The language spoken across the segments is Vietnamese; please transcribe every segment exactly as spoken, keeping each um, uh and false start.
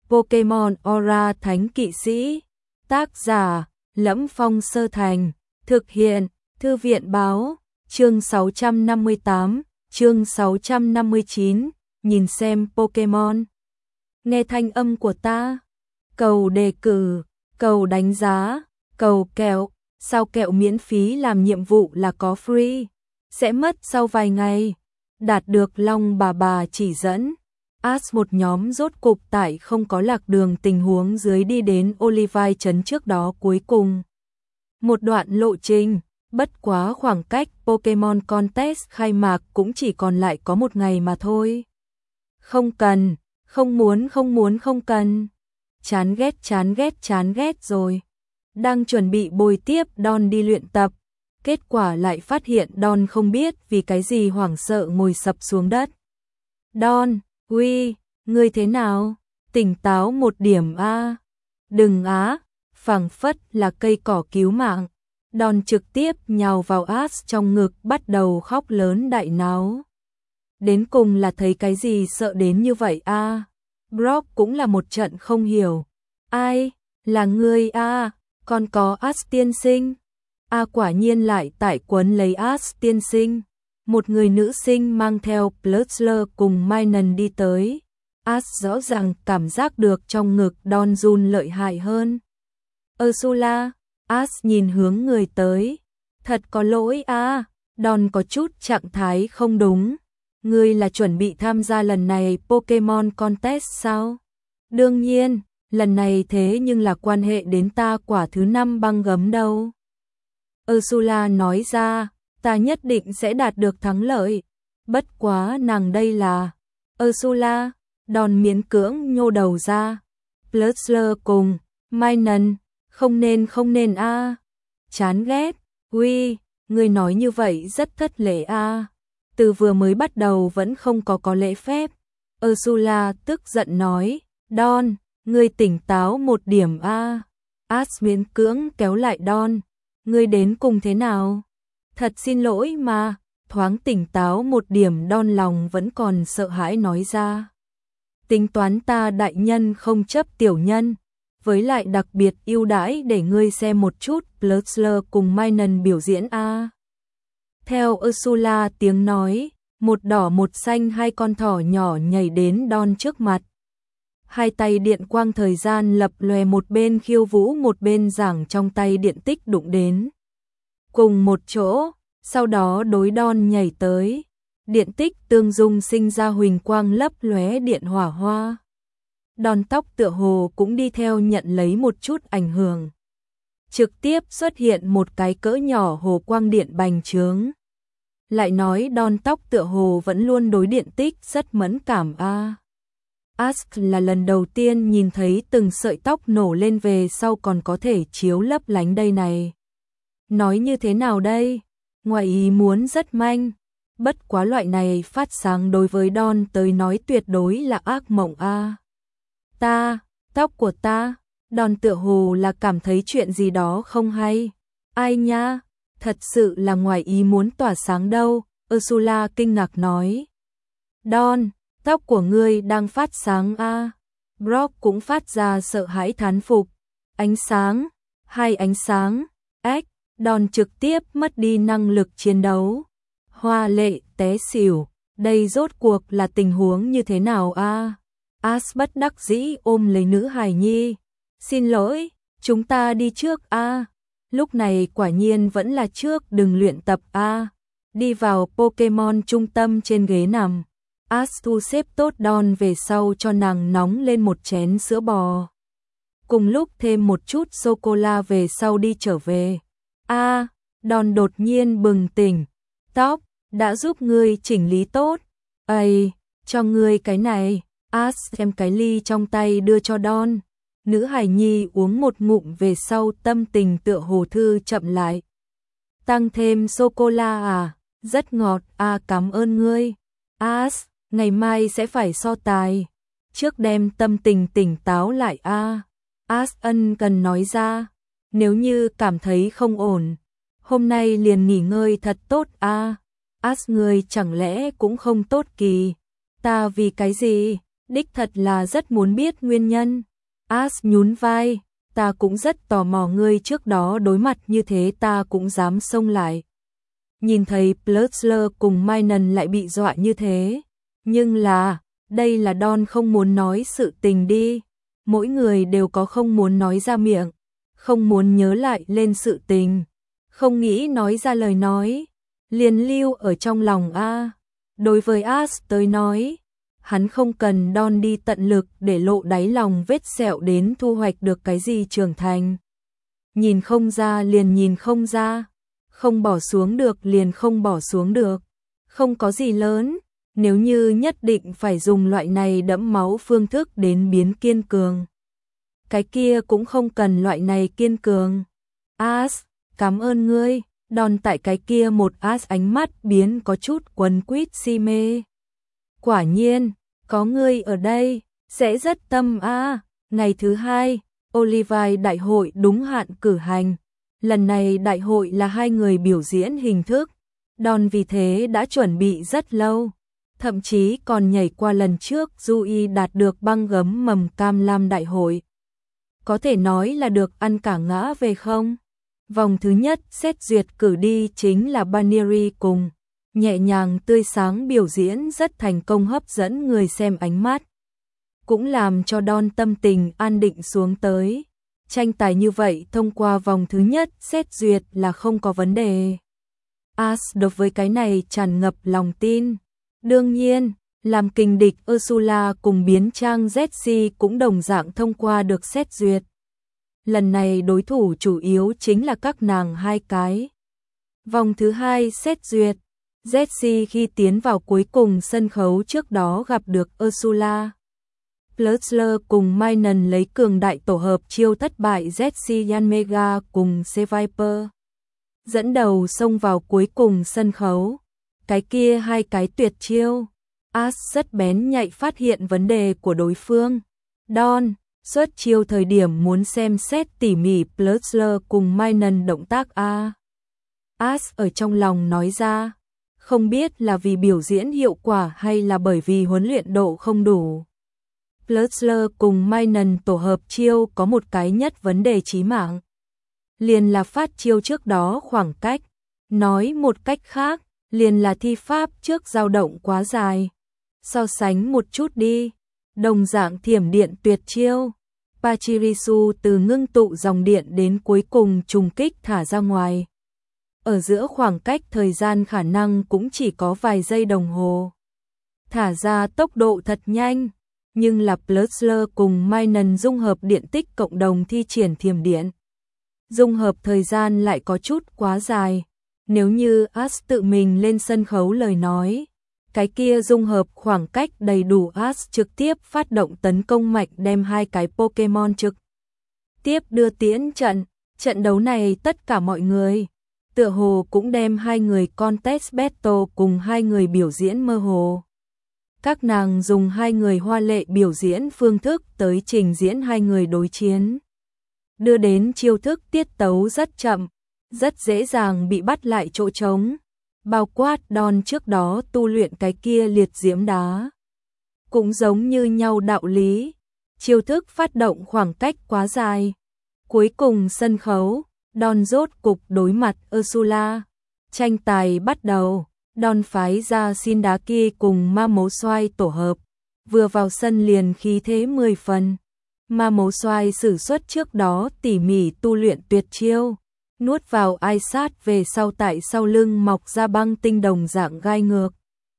Pokemon Aura Thánh Kỵ Sĩ. Tác giả: Lẫm Phong Sơ Thành. Thực hiện: Thư viện Báo. Chương sáu trăm năm mươi tám, chương sáu trăm năm mươi chín, nhìn xem Pokemon. Nghe thanh âm của ta. Cầu đề cử, cầu đánh giá, cầu kẹo. Sao kẹo miễn phí làm nhiệm vụ là có free. Sẽ mất sau vài ngày. Đạt được Long bà bà chỉ dẫn. Ash một nhóm rốt cục tại không có lạc đường tình huống dưới đi đến Olivine trấn trước đó cuối cùng. Một đoạn lộ trình, bất quá khoảng cách Pokemon Contest khai mạc cũng chỉ còn lại có một ngày mà thôi. Không cần, không muốn không muốn không cần. Chán ghét chán ghét chán ghét rồi. Đang chuẩn bị bồi tiếp Don đi luyện tập. Kết quả lại phát hiện Don không biết vì cái gì hoảng sợ ngồi sập xuống đất. Don, uy, ngươi thế nào? Tỉnh táo một điểm a. Đừng á, phảng phất là cây cỏ cứu mạng. Don trực tiếp nhào vào Ash trong ngực bắt đầu khóc lớn đại náo. Đến cùng là thấy cái gì sợ đến như vậy a? Brock cũng là một trận không hiểu. Ai, là ngươi a? Còn có Ash tiên sinh. A quả nhiên lại tại quấn lấy Ash tiên sinh. Một người nữ sinh mang theo Blutzler cùng Minun đi tới. Ash rõ ràng cảm giác được trong ngực Don run lợi hại hơn. Ursula, Ash nhìn hướng người tới. Thật có lỗi a, Don có chút trạng thái không đúng. Ngươi là chuẩn bị tham gia lần này Pokemon Contest sao? Đương nhiên, lần này thế nhưng là quan hệ đến ta quả thứ năm băng gấm đâu. Ursula nói ra, ta nhất định sẽ đạt được thắng lợi. Bất quá nàng đây là... Ursula, Don miễn cưỡng nhô đầu ra. Blutzler cùng, Minun, không nên không nên a. Chán ghét, uy, ngươi nói như vậy rất thất lễ a. Từ vừa mới bắt đầu vẫn không có có lễ phép. Ursula tức giận nói, Don, ngươi tỉnh táo một điểm a. Ash miễn cưỡng kéo lại Don. Ngươi đến cùng thế nào? Thật xin lỗi mà, thoáng tỉnh táo một điểm Don lòng vẫn còn sợ hãi nói ra. Tính toán ta đại nhân không chấp tiểu nhân, với lại đặc biệt ưu đãi để ngươi xem một chút Blutzler cùng Minun biểu diễn a. Theo Ursula tiếng nói, một đỏ một xanh hai con thỏ nhỏ nhảy đến Don trước mặt. Hai tay điện quang thời gian lập lòe, một bên khiêu vũ một bên giảng trong tay điện tích đụng đến. Cùng một chỗ, sau đó đối Don nhảy tới. Điện tích tương dung sinh ra huỳnh quang lấp lóe điện hỏa hoa. Don tóc tựa hồ cũng đi theo nhận lấy một chút ảnh hưởng. Trực tiếp xuất hiện một cái cỡ nhỏ hồ quang điện bành trướng. Lại nói Don tóc tựa hồ vẫn luôn đối điện tích rất mẫn cảm a. À. Ash là lần đầu tiên nhìn thấy từng sợi tóc nổ lên về sau còn có thể chiếu lấp lánh đây này. Nói như thế nào đây? Ngoài ý muốn rất manh. Bất quá loại này phát sáng đối với Don tới nói tuyệt đối là ác mộng a. À. Ta, tóc của ta, Don tựa hồ là cảm thấy chuyện gì đó không hay. Ai nha, thật sự là ngoài ý muốn tỏa sáng đâu, Ursula kinh ngạc nói. Don, tóc của ngươi đang phát sáng a. À. Brock cũng phát ra sợ hãi thán phục. Ánh sáng, hai ánh sáng, ếch, Don trực tiếp mất đi năng lực chiến đấu. Hoa lệ té xỉu, đây rốt cuộc là tình huống như thế nào a? À? Ash bất đắc dĩ ôm lấy nữ hài nhi. Xin lỗi, chúng ta đi trước a. À? Lúc này quả nhiên vẫn là trước đừng luyện tập a. À? Đi vào Pokemon trung tâm trên ghế nằm. Ash thu xếp tốt Don về sau cho nàng nóng lên một chén sữa bò. Cùng lúc thêm một chút sô-cô-la về sau đi trở về. A, à, Don đột nhiên bừng tỉnh. Tóc, đã giúp ngươi chỉnh lý tốt. Ây, cho ngươi cái này. Ash xem cái ly trong tay đưa cho Don. Nữ hài nhi uống một ngụm về sau tâm tình tựa hồ thư chậm lại. Tăng thêm sô-cô-la à, rất ngọt a. À, cảm ơn ngươi. Ash, ngày mai sẽ phải so tài. Trước đem tâm tình tỉnh táo lại a. À. Ash ân cần nói ra. Nếu như cảm thấy không ổn, hôm nay liền nghỉ ngơi thật tốt a. À. Ash ngươi chẳng lẽ cũng không tốt kỳ. Ta vì cái gì? Đích thật là rất muốn biết nguyên nhân. Ash nhún vai, ta cũng rất tò mò ngươi trước đó đối mặt như thế ta cũng dám xông lại. Nhìn thấy Butler cùng Mynan lại bị dọa như thế. Nhưng là, đây là Don không muốn nói sự tình đi. Mỗi người đều có không muốn nói ra miệng, không muốn nhớ lại lên sự tình, không nghĩ nói ra lời nói, liền lưu ở trong lòng a. Đối với Ash tới nói, hắn không cần Don đi tận lực để lộ đáy lòng vết sẹo đến thu hoạch được cái gì trưởng thành. Nhìn không ra liền nhìn không ra, không bỏ xuống được liền không bỏ xuống được, không có gì lớn, nếu như nhất định phải dùng loại này đẫm máu phương thức đến biến kiên cường. Cái kia cũng không cần loại này kiên cường. Ash, cảm ơn ngươi. Don tại cái kia một Ash ánh mắt biến có chút quấn quýt si mê. Quả nhiên, có ngươi ở đây, sẽ rất tâm a. À. Ngày thứ hai, Olivine đại hội đúng hạn cử hành. Lần này đại hội là hai người biểu diễn hình thức. Don vì thế đã chuẩn bị rất lâu. Thậm chí còn nhảy qua lần trước Dewey đạt được băng gấm mầm cam lam đại hội. Có thể nói là được ăn cả ngã về không? Vòng thứ nhất xét duyệt cử đi chính là Baneri cùng. Nhẹ nhàng tươi sáng biểu diễn rất thành công hấp dẫn người xem ánh mắt. Cũng làm cho Don tâm tình an định xuống tới. Tranh tài như vậy thông qua vòng thứ nhất xét duyệt là không có vấn đề. Ash đối với cái này tràn ngập lòng tin. Đương nhiên, làm kình địch Ursula cùng biến trang Jessie cũng đồng dạng thông qua được xét duyệt. Lần này đối thủ chủ yếu chính là các nàng hai cái. Vòng thứ hai xét duyệt, Jessie khi tiến vào cuối cùng sân khấu trước đó gặp được Ursula. Butler cùng Mynan lấy cường đại tổ hợp chiêu thất bại Jessie Yanmega cùng C-Viper. Dẫn đầu xông vào cuối cùng sân khấu. Cái kia hai cái tuyệt chiêu. Ash rất bén nhạy phát hiện vấn đề của đối phương. Don, xuất chiêu thời điểm muốn xem xét tỉ mỉ Butler cùng Mynan động tác A. Ash ở trong lòng nói ra. Không biết là vì biểu diễn hiệu quả hay là bởi vì huấn luyện độ không đủ. Butler cùng Mynan tổ hợp chiêu có một cái nhất vấn đề chí mạng. Liền là phát chiêu trước đó khoảng cách. Nói một cách khác, liền là thi pháp trước dao động quá dài. So sánh một chút đi. Đồng dạng thiểm điện tuyệt chiêu. Pachirisu từ ngưng tụ dòng điện đến cuối cùng trùng kích thả ra ngoài. Ở giữa khoảng cách thời gian khả năng cũng chỉ có vài giây đồng hồ. Thả ra tốc độ thật nhanh. Nhưng là Butler cùng Mynan dung hợp điện tích cộng đồng thi triển thiểm điện. Dung hợp thời gian lại có chút quá dài. Nếu như Ash tự mình lên sân khấu lời nói, cái kia dung hợp khoảng cách đầy đủ Ash trực tiếp phát động tấn công mạnh đem hai cái Pokemon trực tiếp đưa tiễn trận. Trận đấu này tất cả mọi người, tựa hồ cũng đem hai người contest battle cùng hai người biểu diễn mơ hồ. Các nàng dùng hai người hoa lệ biểu diễn phương thức tới trình diễn hai người đối chiến. Đưa đến chiêu thức tiết tấu rất chậm, rất dễ dàng bị bắt lại chỗ trống. Bao quát Don trước đó tu luyện cái kia liệt diễm đá. Cũng giống như nhau đạo lý. Chiêu thức phát động khoảng cách quá dài. Cuối cùng sân khấu, Don rốt cục đối mặt Ursula. Tranh tài bắt đầu. Don phái ra Sindaki cùng ma mấu xoay tổ hợp. Vừa vào sân liền khí thế mười phần. Ma mấu xoay sử xuất trước đó tỉ mỉ tu luyện tuyệt chiêu. Nuốt vào ai sát về sau tại sau lưng mọc ra băng tinh đồng dạng gai ngược.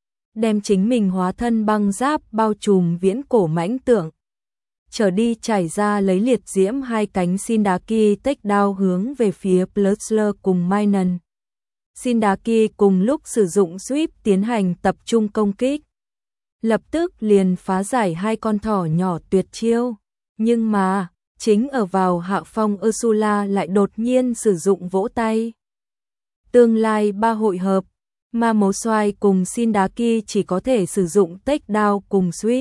Đem chính mình hóa thân băng giáp bao trùm viễn cổ mãnh tượng. Trở đi chảy ra lấy liệt diễm hai cánh Sindaki take down hướng về phía Butler cùng Mynan. Sindaki cùng lúc sử dụng sweep tiến hành tập trung công kích. Lập tức liền phá giải hai con thỏ nhỏ tuyệt chiêu. Nhưng mà, chính ở vào hạ phong Ursula lại đột nhiên sử dụng vỗ tay. Tương lai ba hội hợp, ma mấu xoay cùng Sindaki chỉ có thể sử dụng take down cùng sweep.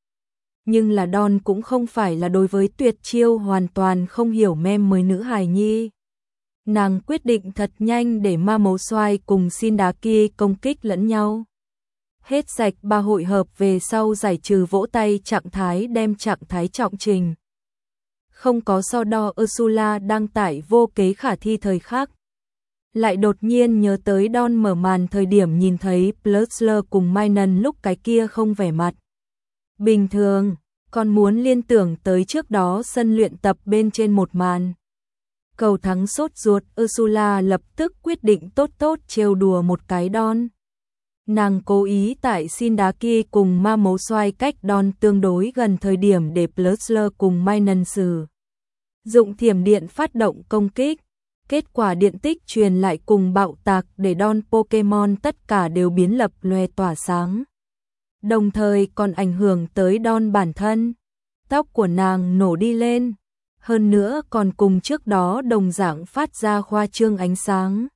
Nhưng là Don cũng không phải là đối với tuyệt chiêu hoàn toàn không hiểu mem mới nữ hài nhi. Nàng quyết định thật nhanh để ma mấu xoay cùng Sindaki công kích lẫn nhau. Hết rạch ba hội hợp về sau giải trừ vỗ tay trạng thái đem trạng thái trọng trình. Không có so đo Ursula đang tải vô kế khả thi thời khắc. Lại đột nhiên nhớ tới Don mở màn thời điểm nhìn thấy Butler cùng Mynan lúc cái kia không vẻ mặt bình thường, còn muốn liên tưởng tới trước đó sân luyện tập bên trên một màn. Cầu thắng sốt ruột, Ursula lập tức quyết định tốt tốt trêu đùa một cái Don. Nàng cố ý tại Sindaki cùng ma mấu xoay cách Don tương đối gần thời điểm để Butler cùng Mynan sử dụng thiểm điện phát động công kích. Kết quả điện tích truyền lại cùng bạo tạc để Don Pokemon tất cả đều biến lập lòe tỏa sáng. Đồng thời còn ảnh hưởng tới Don bản thân. Tóc của nàng nổ đi lên. Hơn nữa còn cùng trước đó đồng dạng phát ra khoa trương ánh sáng.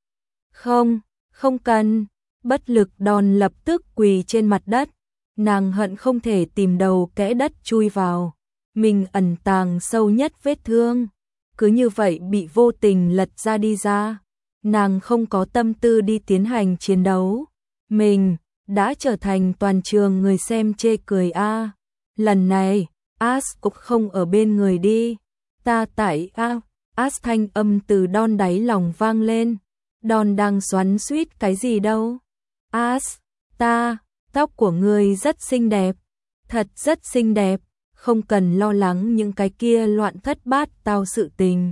Không, không cần. Bất lực Don lập tức quỳ trên mặt đất. Nàng hận không thể tìm đầu kẽ đất chui vào. Mình ẩn tàng sâu nhất vết thương. Cứ như vậy bị vô tình lật ra đi ra. Nàng không có tâm tư đi tiến hành chiến đấu. Mình đã trở thành toàn trường người xem chê cười a. À. Lần này, Ash cũng không ở bên người đi. Ta tại a. À. Ash thanh âm từ Don đáy lòng vang lên. Don đang xoắn xuýt cái gì đâu. Ash, ta, tóc của ngươi rất xinh đẹp. Thật rất xinh đẹp. Không cần lo lắng những cái kia loạn thất bát tao sự tình.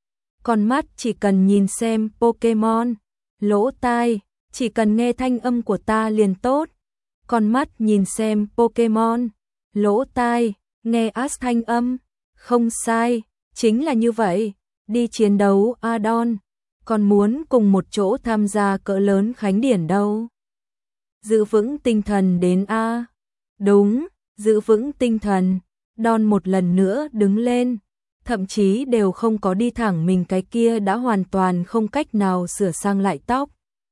Con mắt chỉ cần nhìn xem Pokemon, lỗ tai, chỉ cần nghe thanh âm của ta liền tốt. Con mắt nhìn xem Pokemon, lỗ tai, nghe Ash thanh âm, không sai, chính là như vậy. Đi chiến đấu a Don, còn muốn cùng một chỗ tham gia cỡ lớn khánh điển đâu. Giữ vững tinh thần đến a. Đúng, giữ vững tinh thần. Don một lần nữa đứng lên, thậm chí đều không có đi thẳng mình cái kia đã hoàn toàn không cách nào sửa sang lại tóc.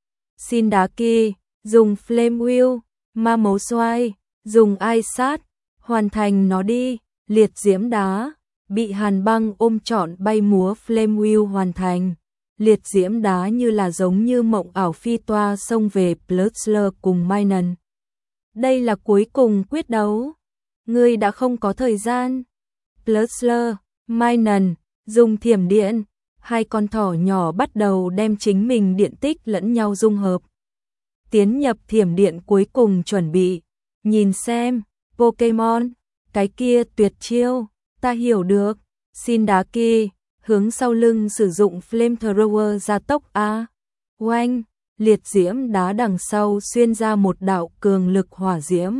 Sindaki, dùng Flame Wheel, ma mấu xoay, dùng Ice Shot, hoàn thành nó đi, liệt diễm đá, bị hàn băng ôm trọn bay múa Flame Wheel hoàn thành. Liệt diễm đá như là giống như mộng ảo phi toa xông về Butler cùng Mynan. Đây là cuối cùng quyết đấu. Ngươi đã không có thời gian. Butler, Mynan, dùng thiểm điện, hai con thỏ nhỏ bắt đầu đem chính mình điện tích lẫn nhau dung hợp. Tiến nhập thiểm điện cuối cùng chuẩn bị. Nhìn xem, Pokemon, cái kia tuyệt chiêu, ta hiểu được. Sindaki, hướng sau lưng sử dụng Flamethrower gia tốc A. Oanh, liệt diễm đá đằng sau xuyên ra một đạo cường lực hỏa diễm.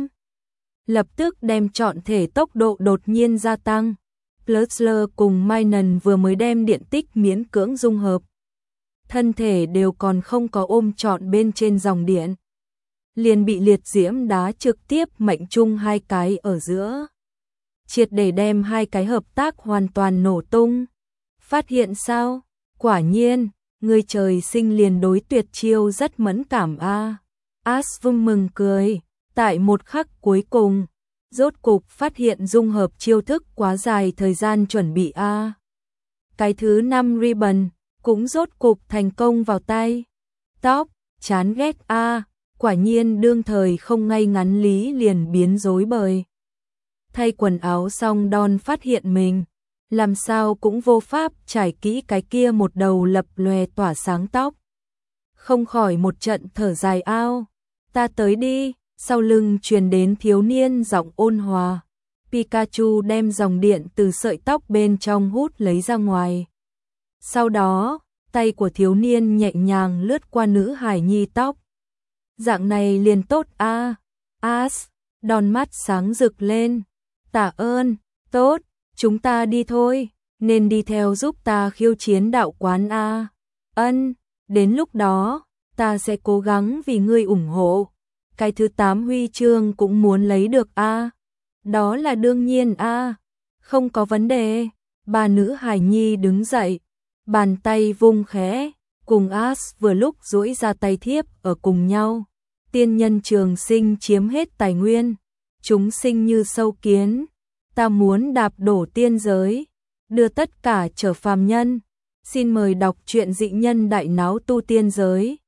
Lập tức đem trọn thể tốc độ đột nhiên gia tăng. Butler cùng Mynan vừa mới đem điện tích miễn cưỡng dung hợp. Thân thể đều còn không có ôm trọn bên trên dòng điện. Liền bị liệt diễm đá trực tiếp mệnh chung hai cái ở giữa. Triệt để đem hai cái hợp tác hoàn toàn nổ tung. Phát hiện sao? Quả nhiên, người trời sinh liền đối tuyệt chiêu rất mẫn cảm a. Ash vui mừng cười. Tại một khắc cuối cùng, rốt cục phát hiện dung hợp chiêu thức quá dài thời gian chuẩn bị a. Cái thứ năm ribbon cũng rốt cục thành công vào tay. Tóc, chán ghét a, quả nhiên đương thời không ngay ngắn lý liền biến rối bời. Thay quần áo xong Don phát hiện mình, làm sao cũng vô pháp trải kỹ cái kia một đầu lập lòe tỏa sáng tóc. Không khỏi một trận thở dài ao, ta tới đi. Sau lưng truyền đến thiếu niên giọng ôn hòa. Pikachu đem dòng điện từ sợi tóc bên trong hút lấy ra ngoài. Sau đó, tay của thiếu niên nhẹ nhàng lướt qua nữ hài nhi tóc. Dạng này liền tốt a. Ash, đòn mắt sáng rực lên. Tạ ơn, tốt, chúng ta đi thôi, nên đi theo giúp ta khiêu chiến đạo quán a. Ân, đến lúc đó, ta sẽ cố gắng vì ngươi ủng hộ. Cái thứ tám huy chương cũng muốn lấy được a. Đó là đương nhiên a. Không có vấn đề. Bà nữ hài nhi đứng dậy, bàn tay vung khẽ, cùng Ash vừa lúc duỗi ra tay thiếp ở cùng nhau. Tiên nhân trường sinh chiếm hết tài nguyên, chúng sinh như sâu kiến, ta muốn đạp đổ tiên giới, đưa tất cả trở phàm nhân. Xin mời đọc truyện dị nhân đại náo tu tiên giới.